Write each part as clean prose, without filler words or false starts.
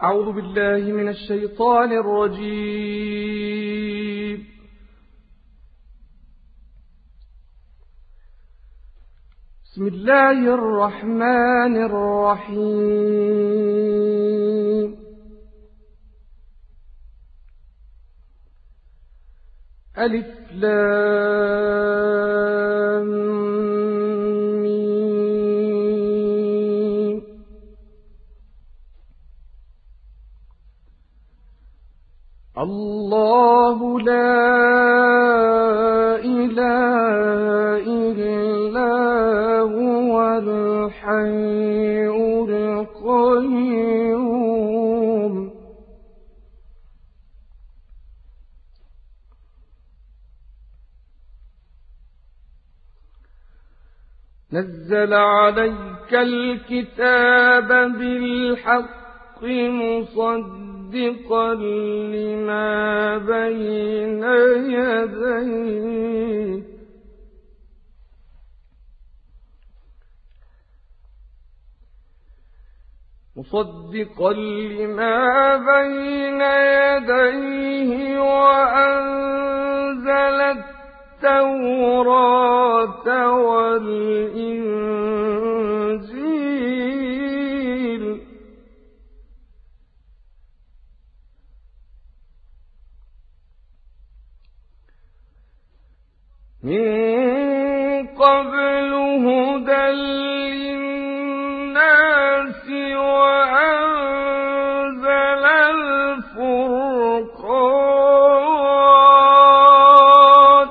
أعوذ بالله من الشيطان الرجيم. بسم الله الرحمن الرحيم. ألف لام ميم. الله لا إله إلا هو الحي القيوم. نزل عليك الكتاب بالحق مصدقا لما بين يديه وأنزل التوراة والإنجيل من قبل هدى للناس وأنزل الفرقان.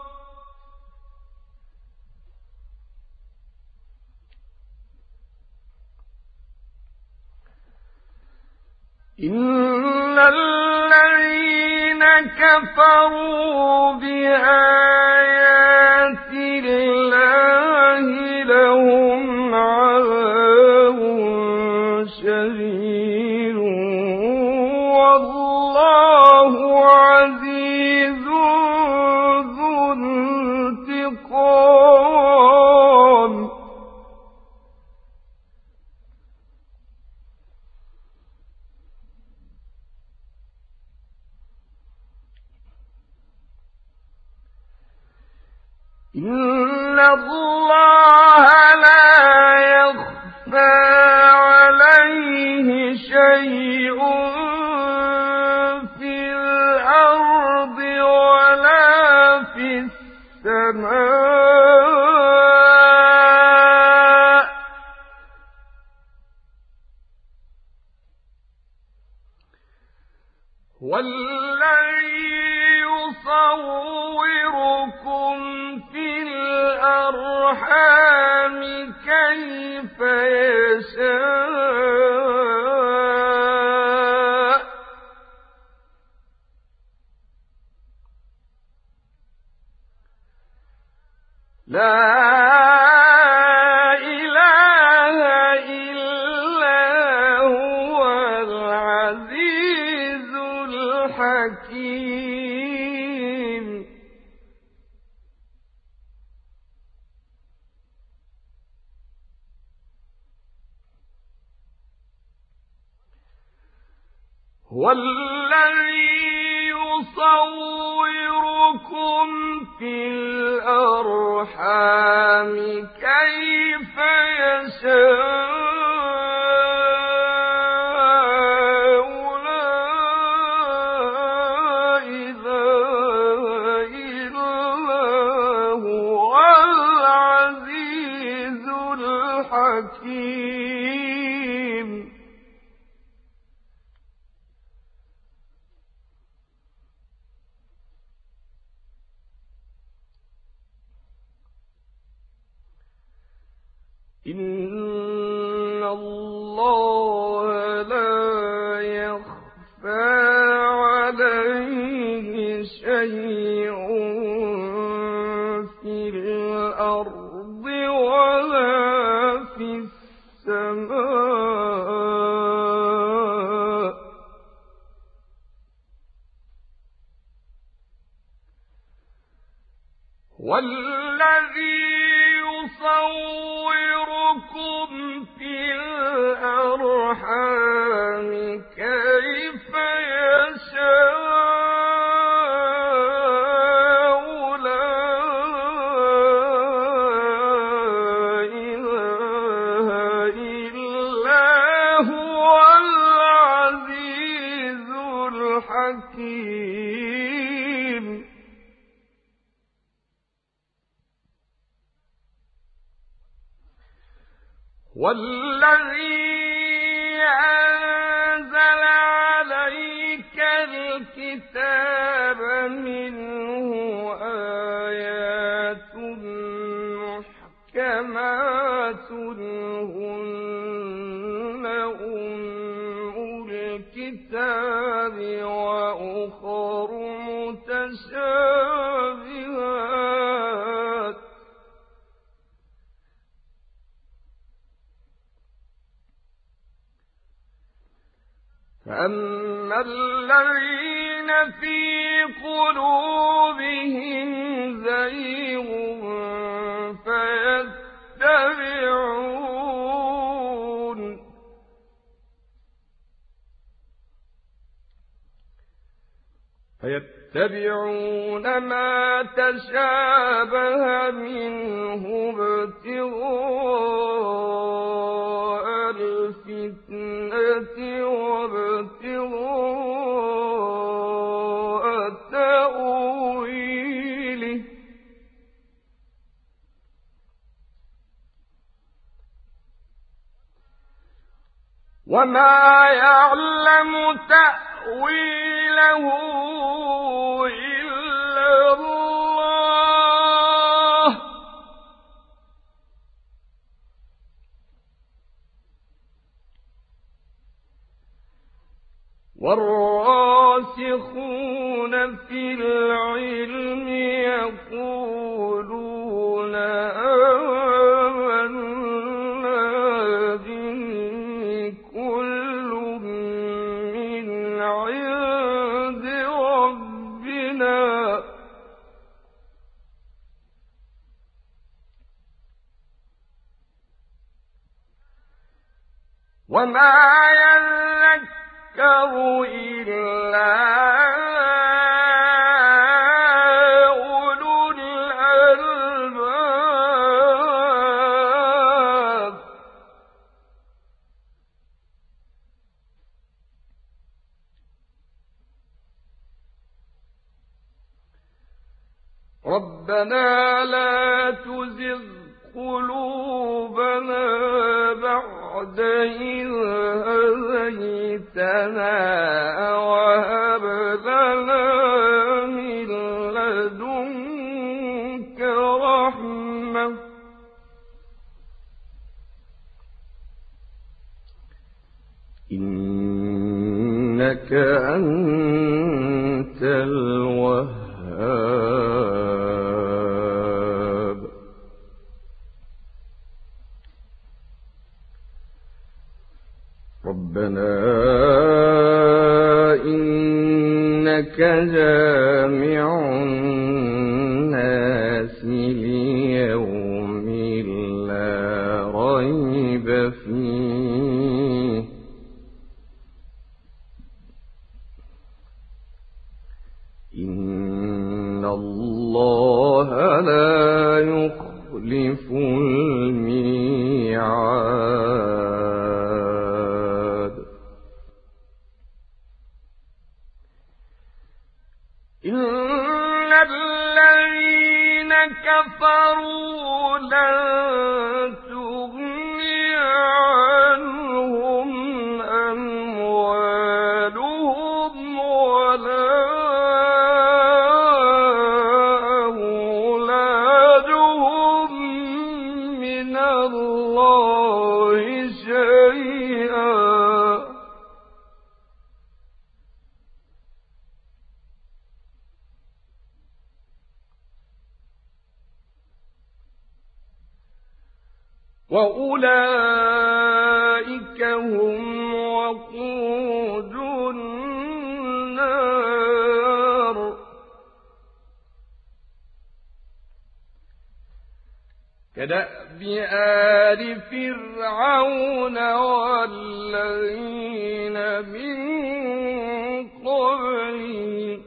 إن الذين كفروا بآيات الله لهم عذاب شديد والله عزيز ذو انتقام. إن الله لا يخفى عليه شيء في الأرض ولا في السماء. والذي يصوركم في الأرحام كيف يشاء لا إله إلا هو العزيز الحكيم. هو الذي يصوركم في الأرحام كيف يشاء لا إله إلا هو العزيز الحكيم. إن الله لا يخفى عليه شيء في الأرض ولا في السماء. والذي يصوركم في الأرحام كيف حكيم والذي أنزل عليك الكتاب منه آيات محكمات هن أم الكتاب وأخر متشابهات فأما الذين في قلوبهم زيغ فيتبعون ما تشابه منه ابتغاء الفتنة وابتغاء تأويله وما يعلم تأويله إلا الله والراسخون في العلم يقولون آمنا به كل من عند ربنا وما يذكر إلا أولو الألباب ربنا لا تزغ قلوبنا بعد إذ هديتنا وهب لنا من لدنك رحمة إنك أنت الوهاب ربنا إنك جامع الناس ليوم لا ريب فيه إن الله لا يخلف الميعاد إن الذين كفروا لن تغني عنهم أموالهم ولا أولادهم من الله شيئا وأولئك هم وقود النار كدأب آل فرعون والذين من قبلهم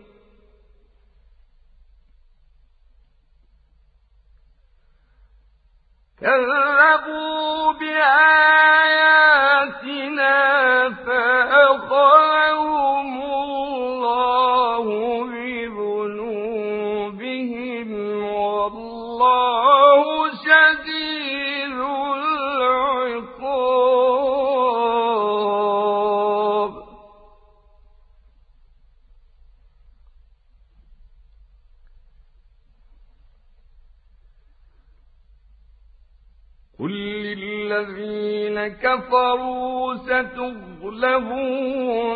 كذبوا بآياتنا فأخذهم الله الذين كفروا ستغلبون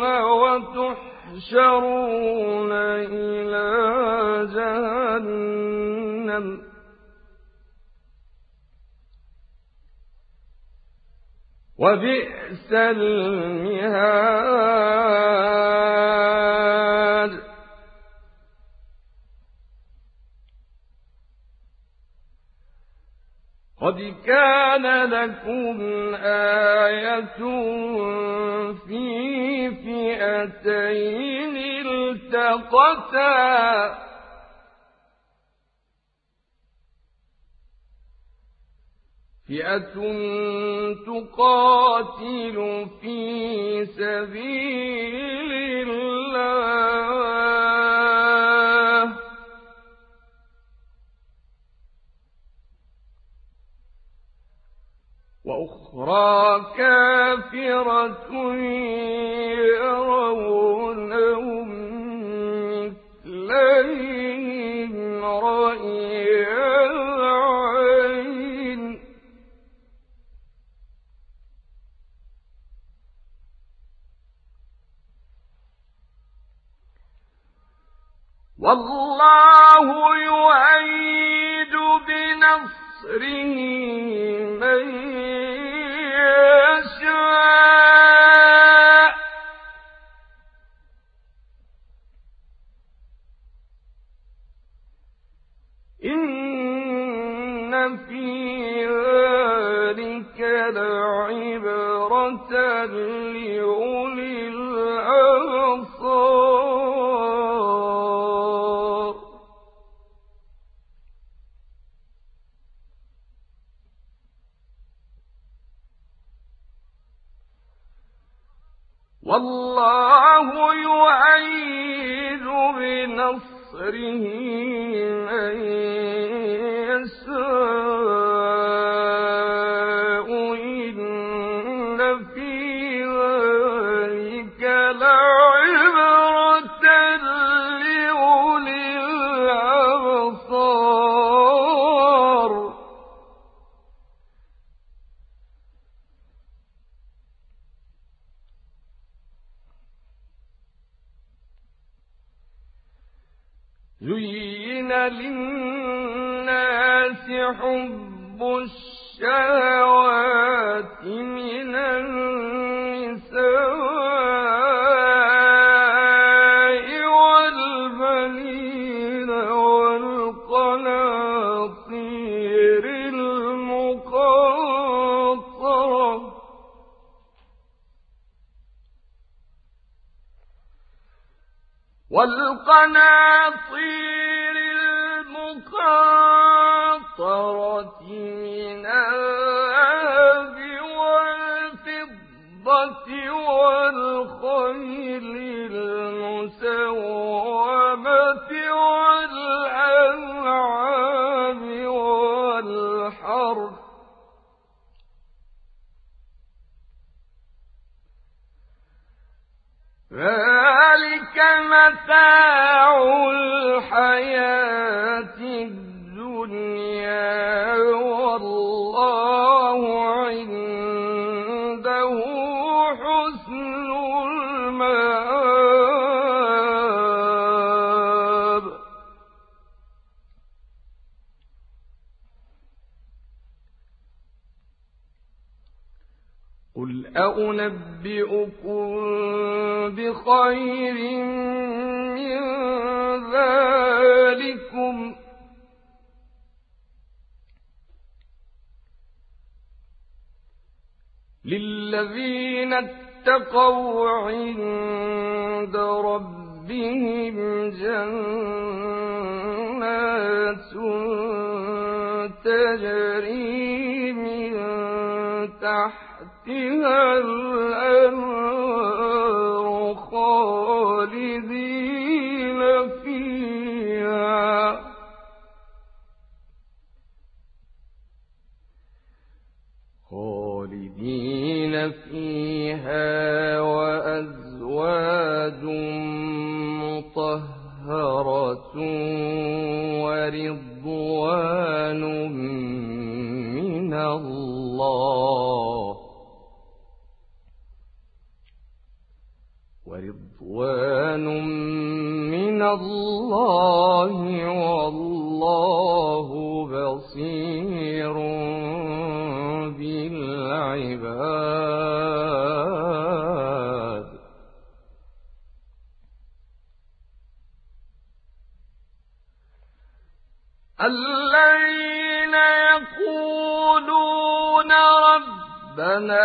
وتحشرون إلى جهنم وبئس المهاد قد كان لكم آية في فئتين التقتا فئة تقاتل في سبيل الله وأخرى كافرة يرونهم مثليهم رأي العين والله يؤيد بنصره من يشاء إن في ذلك لعبرة لأولي الأبصار والله يؤيد بنصره من يشاء إن في ذلك لعبرة لأولي الأبصار زين للناس حب الشهوات من النساء والبنين والقناطير المقنطرة المقنطرة من الذهب والفضة والخيل المسومة والأنعام والحرث ذلك متاع الحياة الدنيا والله عنده حسن المآب قل أنبئكم بخير من ذلكم للذين اتقوا عند ربهم جنات تجري من تحتها الأنهار خالدين فيها وأزواج مطهرة ورضوان من الله ورضوان من الله والله بصير بالعباد. الذين يقولون ربنا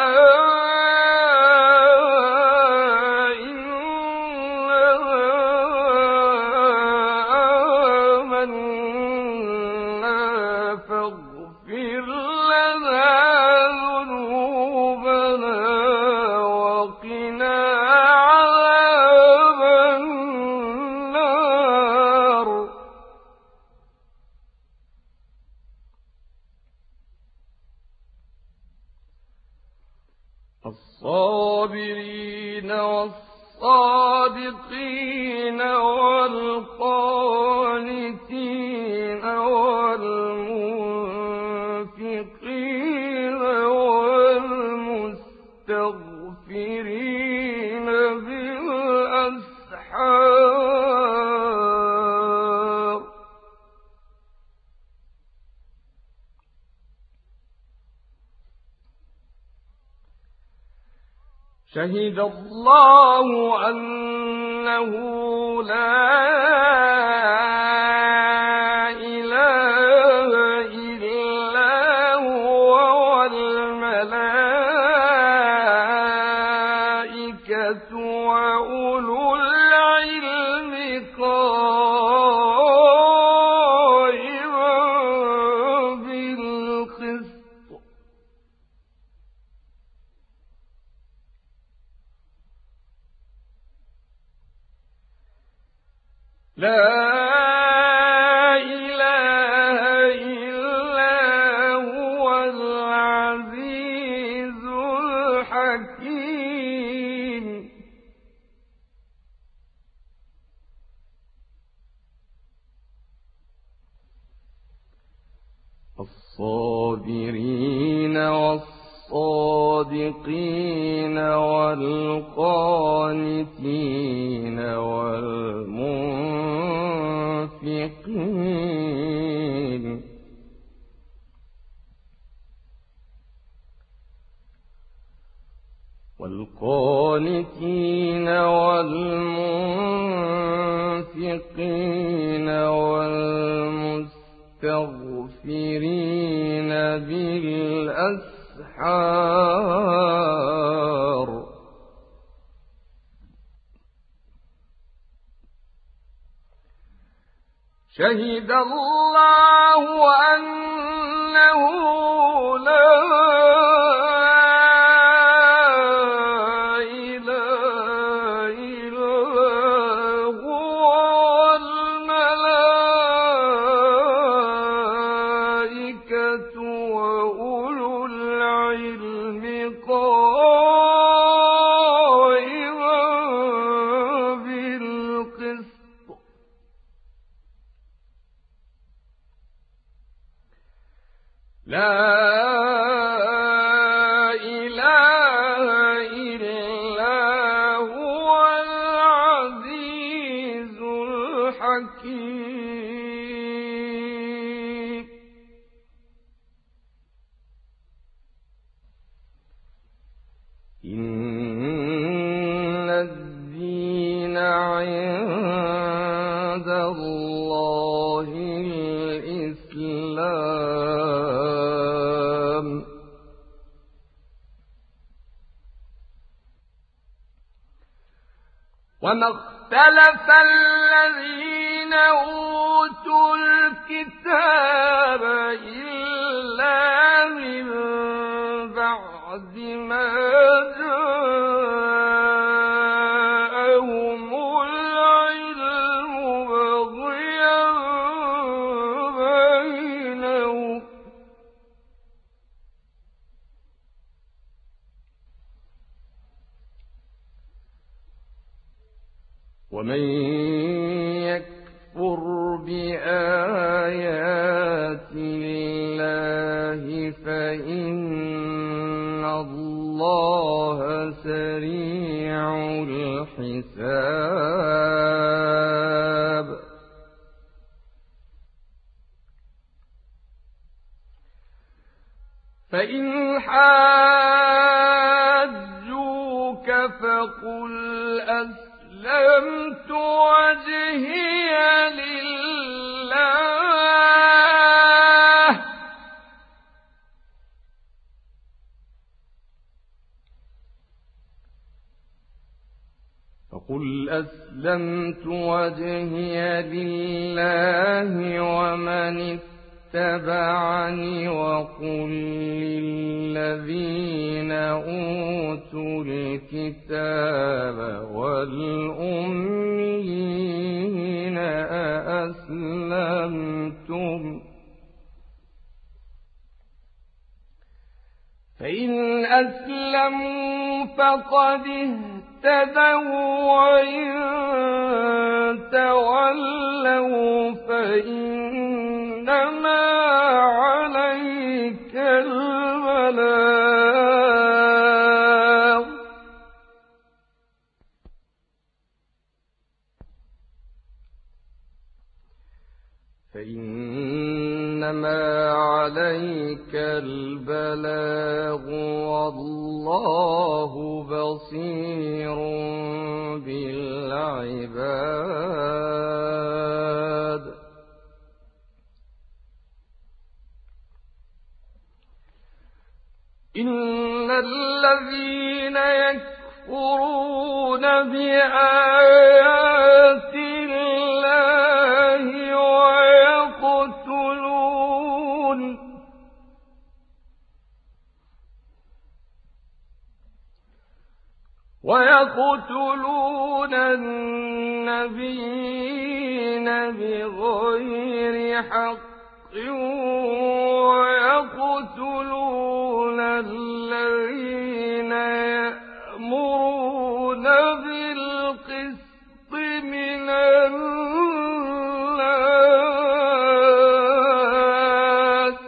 الصابرين والصادقين والقانتين والمنفقين والمستغفرين بالأسحار. شهد الله أنه لا إله إلا هو والملائكة وأولو العلم قائما بالقسط. لا إله إلا هو العزيز الحكيم. الصابرين والصادقين والقانتين والمنفقين والمستغفرين بالأسحار. شهد الله أنه لا إله إلا هو والملائكة وأولو العلم قائما بالقسط. لا إله إلا هو العزيز الحكيم. إن الدين عند الله الإسلام. وما اختلف الذين أوتوا الكتاب إلا من بعد ما جاءهم العلم بغيا بينهم. ومن يكفر بآيات الله فإن الله سريع سريع الحساب فإن حاجوك فقل أسلمت وجهي لله ومن اتبعني وقل للذين أوتوا الكتاب والأميين أأسلمتم فإن أسلموا فقد اهتدوا وإن تولوا فإنما عليك البلاغ والله بصير بالعباد إن الذين يكفرون بآيات الله ويقتلون النبيين بغير حق ويقتلون الذين يأمرون بالقسط من الناس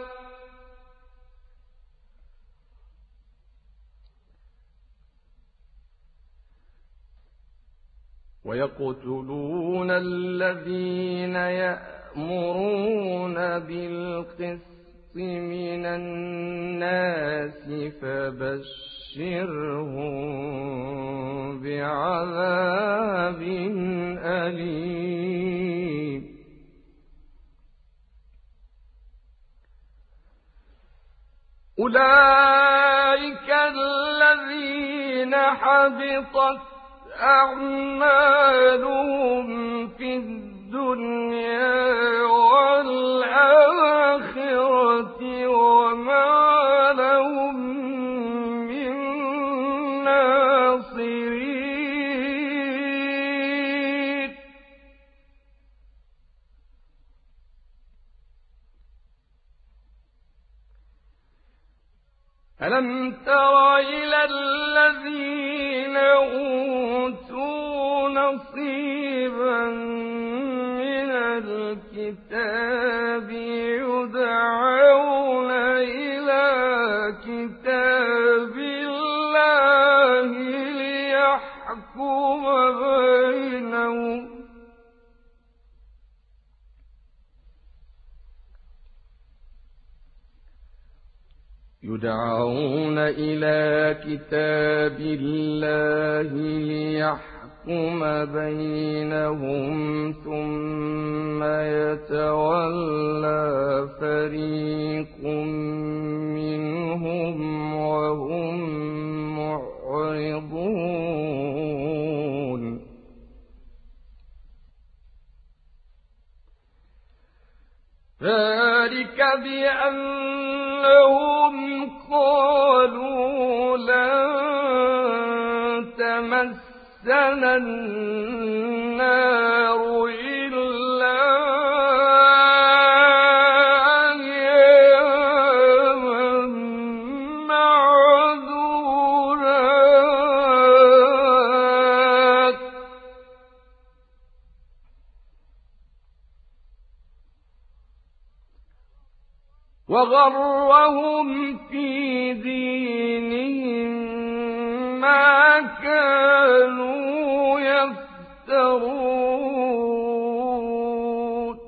فبشرهم بعذاب أليم أولئك الذين حبطت أعمالهم في الدنيا والآخرة وما لهم من ناصرين ألم تر إلى الذين أوتوا نصيبا من الكتاب يدعون إلى كتاب الله ليحكم بينهم ثم يتولى فريق منهم وهم معرضون ذلك بأنهم قالوا لن تمسنا النار إلا أياما معدودات وغرهم في دينهم ما ما كانوا يفترون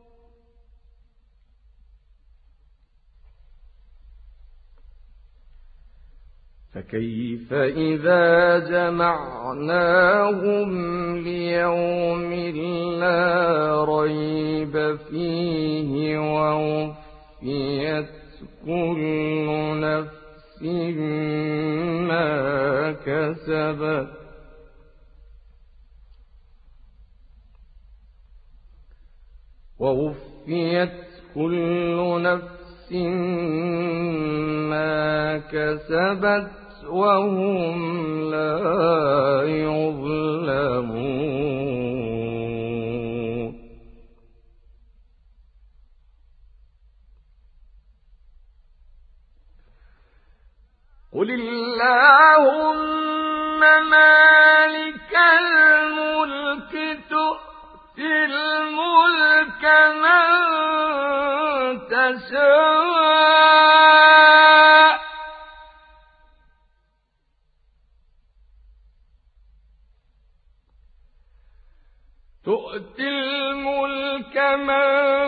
فكيف إذا جمعناهم ليوم لا ريب فيه ووفيت كل نفس ما كسبت ما كسبت وهم لا يظلمون قل اللهم مالك الملك تؤتي الملك من تشاء تؤتي الملك من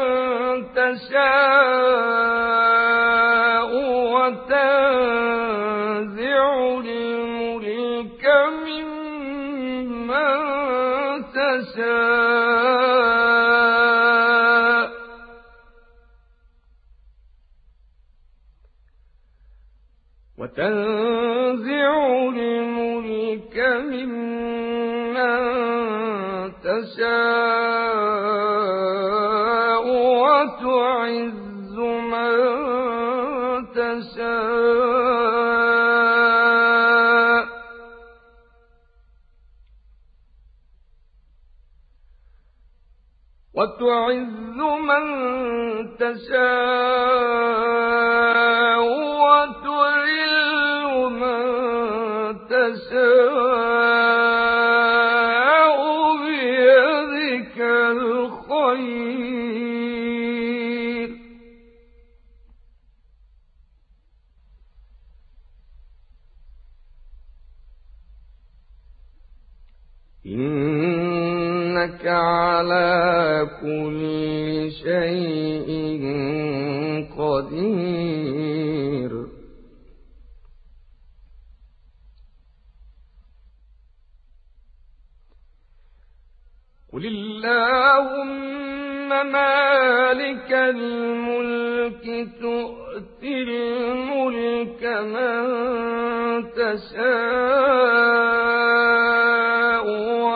تشاء وتنزع الملك ممن تشاء وتعز من تشاء وتذل من تشاء بيدك الخير إنك على كل شيء قدير قل اللهم مالك الملك تؤتي الملك من تشاء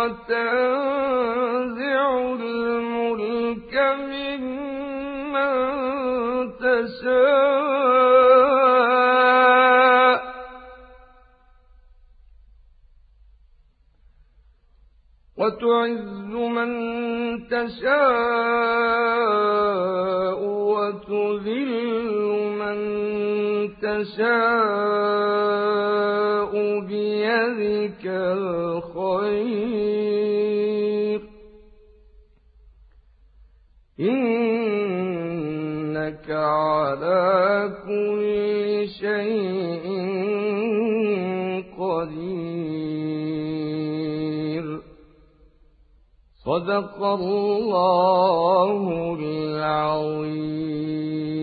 وتنزع الملك ممن تشاء وتعز من تشاء وتذل من تشاء بيدك الخير إنك على كل شيء قدير صدق الله العظيم.